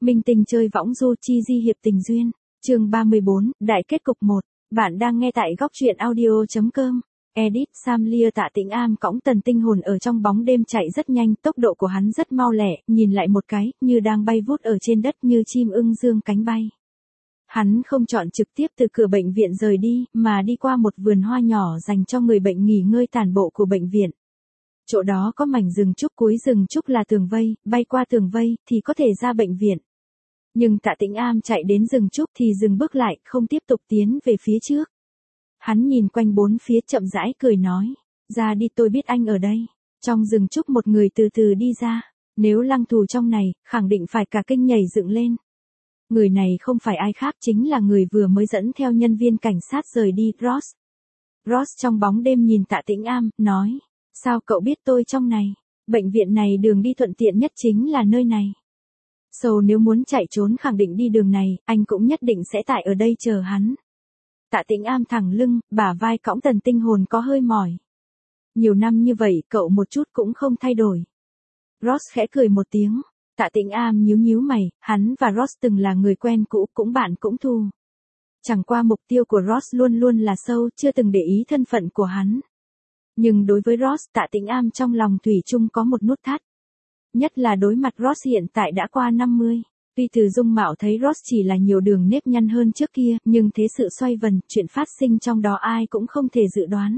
Minh tinh chơi võng du chi di hiệp tình duyên. Chương 34, đại kết cục 1. Bạn đang nghe tại góc truyện audio.com. Edit Sam Lia Tạ Tĩnh Am cõng Tần Tinh Hồn ở trong bóng đêm chạy rất nhanh, tốc độ của hắn rất mau lẹ, nhìn lại một cái, như đang bay vút ở trên đất như chim ưng dương cánh bay. Hắn không chọn trực tiếp từ cửa bệnh viện rời đi, mà đi qua một vườn hoa nhỏ dành cho người bệnh nghỉ ngơi tản bộ của bệnh viện. Chỗ đó có mảnh rừng trúc, cuối rừng trúc là tường vây, bay qua tường vây thì có thể ra bệnh viện. Nhưng Tạ Tĩnh Am chạy đến rừng trúc thì dừng bước lại, không tiếp tục tiến về phía trước. Hắn nhìn quanh bốn phía chậm rãi cười nói, ra đi, tôi biết anh ở đây. Trong rừng trúc một người từ từ đi ra, nếu Lăng Thù trong này, khẳng định phải cả kinh nhảy dựng lên. Người này không phải ai khác, chính là người vừa mới dẫn theo nhân viên cảnh sát rời đi, Ross. Ross trong bóng đêm nhìn Tạ Tĩnh Am, nói, sao cậu biết tôi trong này? Bệnh viện này đường đi thuận tiện nhất chính là nơi này. Nếu muốn chạy trốn khẳng định đi đường này, anh cũng nhất định sẽ tại ở đây chờ hắn. Tạ Tĩnh Am thẳng lưng, bả vai cõng Tần Tinh Hồn có hơi mỏi. Nhiều năm như vậy cậu một chút cũng không thay đổi. Ross khẽ cười một tiếng. Tạ Tĩnh Am nhíu nhíu mày, hắn và Ross từng là người quen cũ, cũng bạn cũng thù. Chẳng qua mục tiêu của Ross luôn luôn là sâu, chưa từng để ý thân phận của hắn. Nhưng đối với Ross, Tạ Tĩnh Am trong lòng thủy chung có một nút thắt. Nhất là đối mặt Ross hiện tại đã qua 50. Tuy từ dung mạo thấy Ross chỉ là nhiều đường nếp nhăn hơn trước kia, nhưng thế sự xoay vần, chuyện phát sinh trong đó ai cũng không thể dự đoán.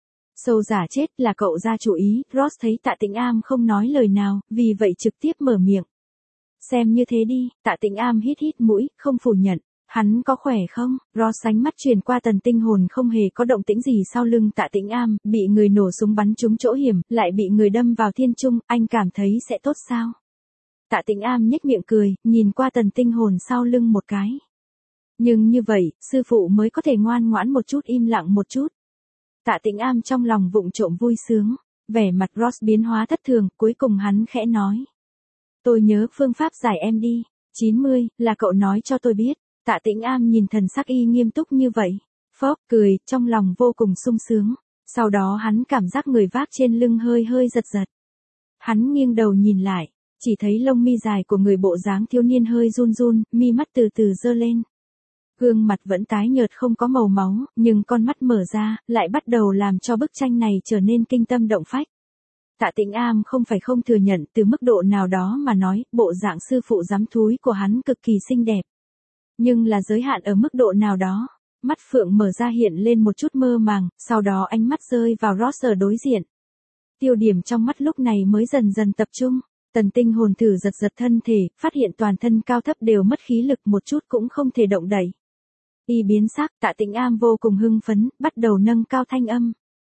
Giả chết là cậu ra chủ ý, Ross thấy Tạ Tĩnh Am không nói lời nào, vì vậy trực tiếp mở miệng. Xem như thế đi, Tạ Tĩnh Am hít hít mũi, không phủ nhận. Hắn có khỏe không? Ross ánh mắt truyền qua Tần Tinh Hồn, không hề có động tĩnh gì sau lưng Tạ Tĩnh Am, bị người nổ súng bắn trúng chỗ hiểm, lại bị người đâm vào thiên trung, anh cảm thấy sẽ tốt sao? Tạ Tĩnh Am nhếch miệng cười, nhìn qua Tần Tinh Hồn sau lưng một cái. Nhưng như vậy, sư phụ mới có thể ngoan ngoãn một chút, im lặng một chút. Tạ Tĩnh Am trong lòng vụng trộm vui sướng, vẻ mặt Ross biến hóa thất thường, cuối cùng hắn khẽ nói. Tôi nhớ phương pháp giải em đi, 90, là cậu nói cho tôi biết. Tạ Tĩnh Am nhìn thần sắc y nghiêm túc như vậy, phốc cười, trong lòng vô cùng sung sướng. Sau đó hắn cảm giác người vác trên lưng hơi hơi giật giật. Hắn nghiêng đầu nhìn lại, chỉ thấy lông mi dài của người bộ dáng thiếu niên hơi run run, mi mắt từ từ giơ lên. Gương mặt vẫn tái nhợt không có màu máu, nhưng con mắt mở ra, lại bắt đầu làm cho bức tranh này trở nên kinh tâm động phách. Tạ Tĩnh Am không phải không thừa nhận, từ mức độ nào đó mà nói, bộ dạng sư phụ giám thúi của hắn cực kỳ xinh đẹp. Nhưng là giới hạn ở mức độ nào đó. Mắt phượng mở ra hiện lên một chút mơ màng, sau đó ánh mắt rơi vào Ross ở đối diện. Tiêu điểm trong mắt lúc này mới dần dần tập trung. Tần Tinh Hồn thử giật giật thân thể, phát hiện toàn thân cao thấp đều mất khí lực, một chút cũng không thể động đậy. Y biến sắc, Tạ Tĩnh Am vô cùng hưng phấn, bắt đầu nâng cao thanh âm.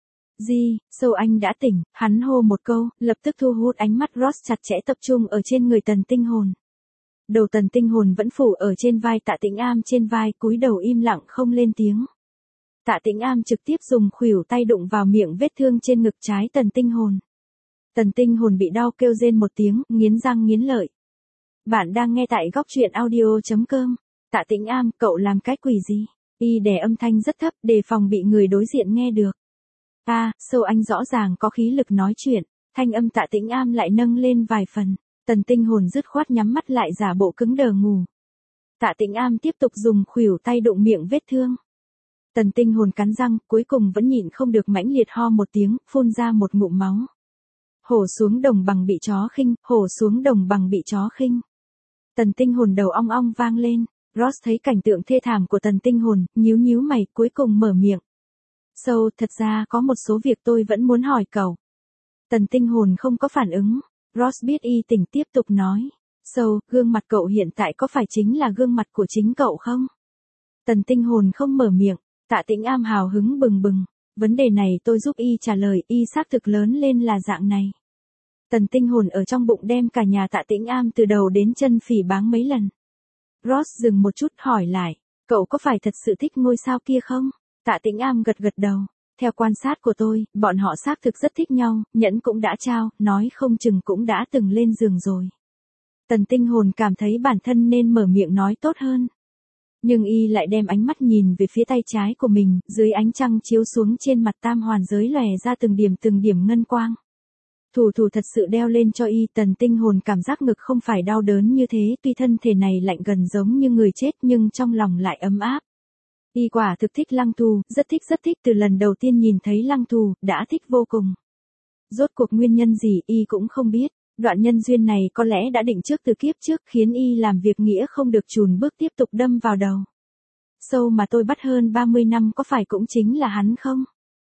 Anh đã tỉnh, hắn hô một câu, lập tức thu hút ánh mắt Ross chặt chẽ tập trung ở trên người Tần Tinh Hồn. Đầu Tần Tinh Hồn vẫn phủ ở trên vai Tạ Tĩnh Am, trên vai, cúi đầu im lặng không lên tiếng. Tạ Tĩnh Am trực tiếp dùng khuỷu tay đụng vào miệng vết thương trên ngực trái Tần Tinh Hồn. Tần Tinh Hồn bị đau kêu rên một tiếng, nghiến răng nghiến lợi. Bạn đang nghe tại góc truyện audio.com. Tạ Tĩnh Am, cậu làm cái quỷ gì? Y đè âm thanh rất thấp, đề phòng bị người đối diện nghe được. Anh rõ ràng có khí lực nói chuyện. Thanh âm Tạ Tĩnh Am lại nâng lên vài phần. Tần Tinh Hồn dứt khoát nhắm mắt lại giả bộ cứng đờ ngủ. Tạ Tĩnh Am tiếp tục dùng khuỷu tay đụng miệng vết thương. Tần Tinh Hồn cắn răng, cuối cùng vẫn nhịn không được mãnh liệt ho một tiếng, phun ra một ngụm máu. Hổ xuống đồng bằng bị chó khinh, hổ xuống đồng bằng bị chó khinh. Tần Tinh Hồn đầu ong ong vang lên. Ross thấy cảnh tượng thê thảm của Tần Tinh Hồn, nhíu nhíu mày, cuối cùng mở miệng. Thật ra có một số việc tôi vẫn muốn hỏi cậu. Tần Tinh Hồn không có phản ứng. Ross biết y tỉnh tiếp tục nói. Gương mặt cậu hiện tại có phải chính là gương mặt của chính cậu không? Tần Tinh Hồn không mở miệng. Tạ Tĩnh Am hào hứng bừng bừng. Vấn đề này tôi giúp y trả lời, y xác thực lớn lên là dạng này. Tần Tinh Hồn ở trong bụng đem cả nhà Tạ Tĩnh Am từ đầu đến chân phỉ báng mấy lần. Ross dừng một chút hỏi lại, cậu có phải thật sự thích ngôi sao kia không? Tạ Tĩnh Am gật gật đầu. Theo quan sát của tôi, bọn họ xác thực rất thích nhau, nhẫn cũng đã trao, nói không chừng cũng đã từng lên giường rồi. Tần Tinh Hồn cảm thấy bản thân nên mở miệng nói tốt hơn. Nhưng y lại đem ánh mắt nhìn về phía tay trái của mình, dưới ánh trăng chiếu xuống trên mặt tam hoàn giới lòe ra từng điểm ngân quang. Thủ thật sự đeo lên cho y, Tần Tinh Hồn cảm giác ngực không phải đau đớn như thế, tuy thân thể này lạnh gần giống như người chết nhưng trong lòng lại ấm áp. Y quả thực thích Lăng Thù, rất thích, từ lần đầu tiên nhìn thấy Lăng Thù, đã thích vô cùng. Rốt cuộc nguyên nhân gì y cũng không biết, đoạn nhân duyên này có lẽ đã định trước từ kiếp trước khiến y làm việc nghĩa không được chùn bước tiếp tục đâm vào đầu. Sâu mà tôi bắt hơn 30 năm có phải cũng chính là hắn không?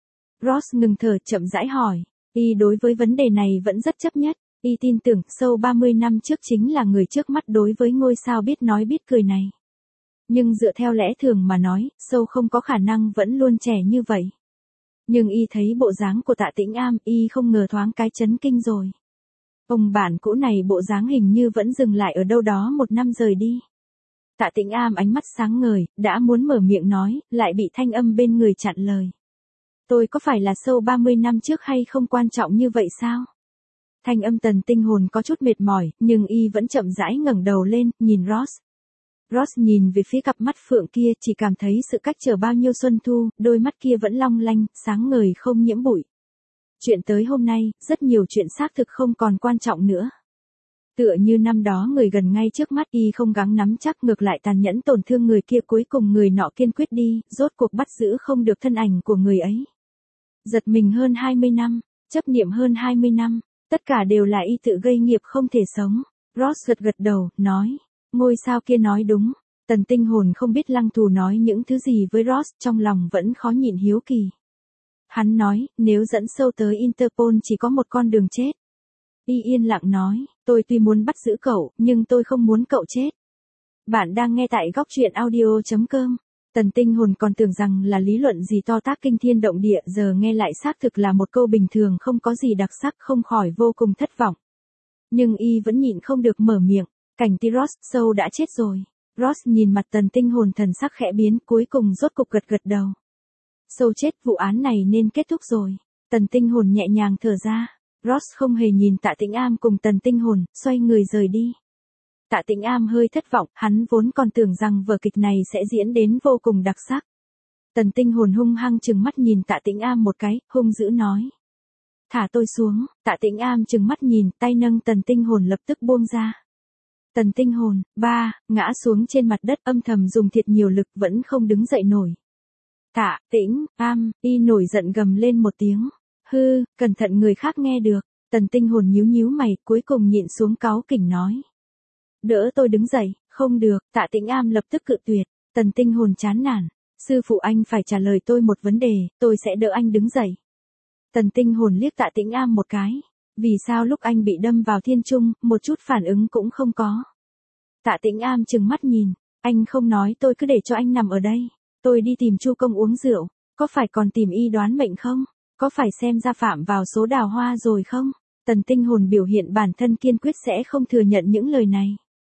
Ross ngừng thở chậm rãi hỏi, y đối với vấn đề này vẫn rất chấp nhất, y tin tưởng Sâu 30 năm trước chính là người trước mắt đối với ngôi sao biết nói biết cười này. Nhưng dựa theo lẽ thường mà nói, Sâu không có khả năng vẫn luôn trẻ như vậy. Nhưng y thấy bộ dáng của Tạ Tĩnh Am, y không ngờ thoáng cái chấn kinh rồi. Ông bạn cũ này bộ dáng hình như vẫn dừng lại ở đâu đó 1 năm rời đi. Tạ Tĩnh Am ánh mắt sáng ngời, đã muốn mở miệng nói, lại bị thanh âm bên người chặn lời. Tôi có phải là Sâu 30 năm trước hay không quan trọng như vậy sao? Thanh âm Tần Tinh Hồn có chút mệt mỏi, nhưng y vẫn chậm rãi ngẩng đầu lên, nhìn Ross. Ross nhìn về phía cặp mắt phượng kia, chỉ cảm thấy sự cách trở bao nhiêu xuân thu, đôi mắt kia vẫn long lanh, sáng ngời không nhiễm bụi. Chuyện tới hôm nay, rất nhiều chuyện xác thực không còn quan trọng nữa. Tựa như năm đó người gần ngay trước mắt y không gắng nắm chắc, ngược lại tàn nhẫn tổn thương người kia, cuối cùng người nọ kiên quyết đi, rốt cuộc bắt giữ không được thân ảnh của người ấy. Giật mình hơn 20 năm, chấp niệm hơn 20 năm, tất cả đều là y tự gây nghiệp không thể sống. Ross gật đầu, nói, ngôi sao kia nói đúng. Tần Tinh Hồn không biết Lăng Thù nói những thứ gì với Ross, trong lòng vẫn khó nhịn hiếu kỳ. Hắn nói, nếu dẫn Sâu tới Interpol chỉ có một con đường chết. Y yên lặng nói, tôi tuy muốn bắt giữ cậu, nhưng tôi không muốn cậu chết. Bạn đang nghe tại góc truyện audio.com. Tần Tinh Hồn còn tưởng rằng là lý luận gì to tát kinh thiên động địa, giờ nghe lại xác thực là một câu bình thường không có gì đặc sắc, không khỏi vô cùng thất vọng. Nhưng y vẫn nhịn không được mở miệng, cảnh ti Ross, Sâu đã chết rồi. Ross nhìn mặt Tần Tinh Hồn thần sắc khẽ biến, cuối cùng rốt cục gật đầu. Sâu chết, vụ án này nên kết thúc rồi. Tần Tinh Hồn nhẹ nhàng thở ra. Ross không hề nhìn Tạ Tĩnh Am cùng Tần Tinh Hồn, xoay người rời đi. Tạ Tĩnh Am hơi thất vọng, hắn vốn còn tưởng rằng vở kịch này sẽ diễn đến vô cùng đặc sắc. Tần Tinh Hồn hung hăng trừng mắt nhìn Tạ Tĩnh Am một cái, hung dữ nói. Thả tôi xuống. Tạ Tĩnh Am trừng mắt nhìn, tay nâng Tần Tinh Hồn lập tức buông ra. Tần Tinh Hồn, ngã xuống trên mặt đất, âm thầm dùng thiệt nhiều lực vẫn không đứng dậy nổi. Tạ Tĩnh Am, y nổi giận gầm lên một tiếng. Hư, cẩn thận người khác nghe được. Tần Tinh Hồn nhíu mày, cuối cùng nhịn xuống cáu kỉnh nói. Đỡ tôi đứng dậy. Không được. Tạ Tĩnh Am lập tức cự tuyệt. Tần Tinh Hồn chán nản. Sư phụ, anh phải trả lời tôi một vấn đề, tôi sẽ đỡ anh đứng dậy. Tần Tinh Hồn liếc Tạ Tĩnh Am một cái. Vì sao lúc anh bị đâm vào thiên trung, một chút phản ứng cũng không có? Tạ Tĩnh Am trừng mắt nhìn. Anh không nói tôi cứ để cho anh nằm ở đây. Tôi đi tìm Chu Công uống rượu. Có phải còn tìm y đoán mệnh không? Có phải xem ra phạm vào số đào hoa rồi không? Tần Tinh Hồn biểu hiện bản thân kiên quyết sẽ không thừa nhận những lời này.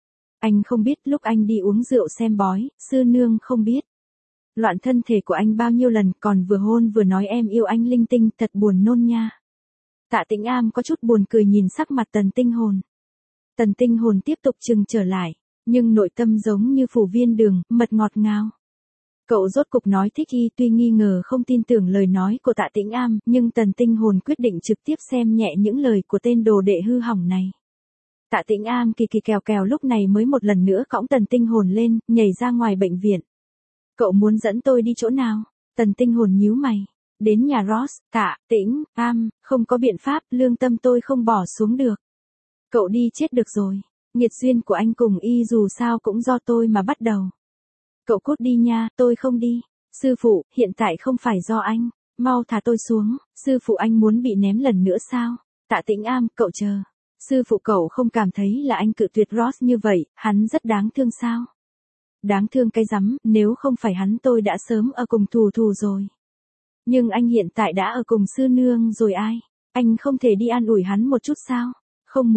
Anh không biết lúc anh đi uống rượu xem bói, sư nương không biết. Loạn thân thể của anh bao nhiêu lần, còn vừa hôn vừa nói em yêu anh linh tinh, thật buồn nôn nha. Tạ Tĩnh Am có chút buồn cười nhìn sắc mặt Tần Tinh Hồn. Tần Tinh Hồn tiếp tục trừng trở lại, nhưng nội tâm giống như phủ viên đường, mật ngọt ngào. Cậu rốt cục nói thích y, tuy nghi ngờ không tin tưởng lời nói của Tạ Tĩnh Am, nhưng Tần Tinh Hồn quyết định trực tiếp xem nhẹ những lời của tên đồ đệ hư hỏng này. Tạ Tĩnh Am kỳ kèo lúc này mới một lần nữa cõng Tần Tinh Hồn lên, nhảy ra ngoài bệnh viện. Cậu muốn dẫn tôi đi chỗ nào? Tần Tinh Hồn nhíu mày. Đến nhà Ross. Tạ Tĩnh Am, không có biện pháp, lương tâm tôi không bỏ xuống được. Cậu đi chết được rồi. Nghiệt duyên của anh cùng y dù sao cũng do tôi mà bắt đầu. Cậu cút đi nha, tôi không đi. Sư phụ, hiện tại không phải do anh. Mau thả tôi xuống. Sư phụ, anh muốn bị ném lần nữa sao? Tạ Tĩnh Am, cậu chờ. Sư phụ, cậu không cảm thấy là anh cự tuyệt Ross như vậy, hắn rất đáng thương sao? Đáng thương cái rắm, nếu không phải hắn tôi đã sớm ở cùng thù rồi. Nhưng anh hiện tại đã ở cùng sư nương rồi ai? Anh không thể đi an ủi hắn một chút sao? Không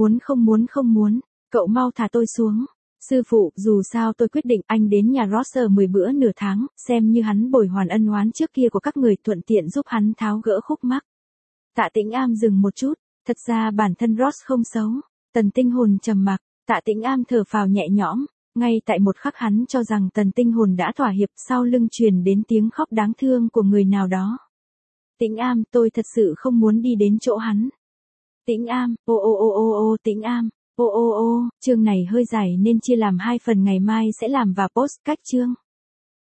muốn. Cậu mau thả tôi xuống. Sư phụ, dù sao tôi quyết định anh đến nhà Ross ở 10 bữa nửa tháng, xem như hắn bồi hoàn ân oán trước kia của các người, thuận tiện giúp hắn tháo gỡ khúc mắc. Tạ Tĩnh Am dừng một chút, thật ra bản thân Ross không xấu. Tần Tinh Hồn trầm mặc, Tạ Tĩnh Am thở phào nhẹ nhõm, ngay tại một khắc hắn cho rằng Tần Tinh Hồn đã thỏa hiệp, sau lưng truyền đến tiếng khóc đáng thương của người nào đó. Tĩnh Am, tôi thật sự không muốn đi đến chỗ hắn. Tĩnh Am, Tĩnh Am, chương này hơi dài nên chia làm 2 phần, ngày mai sẽ làm và post cách chương.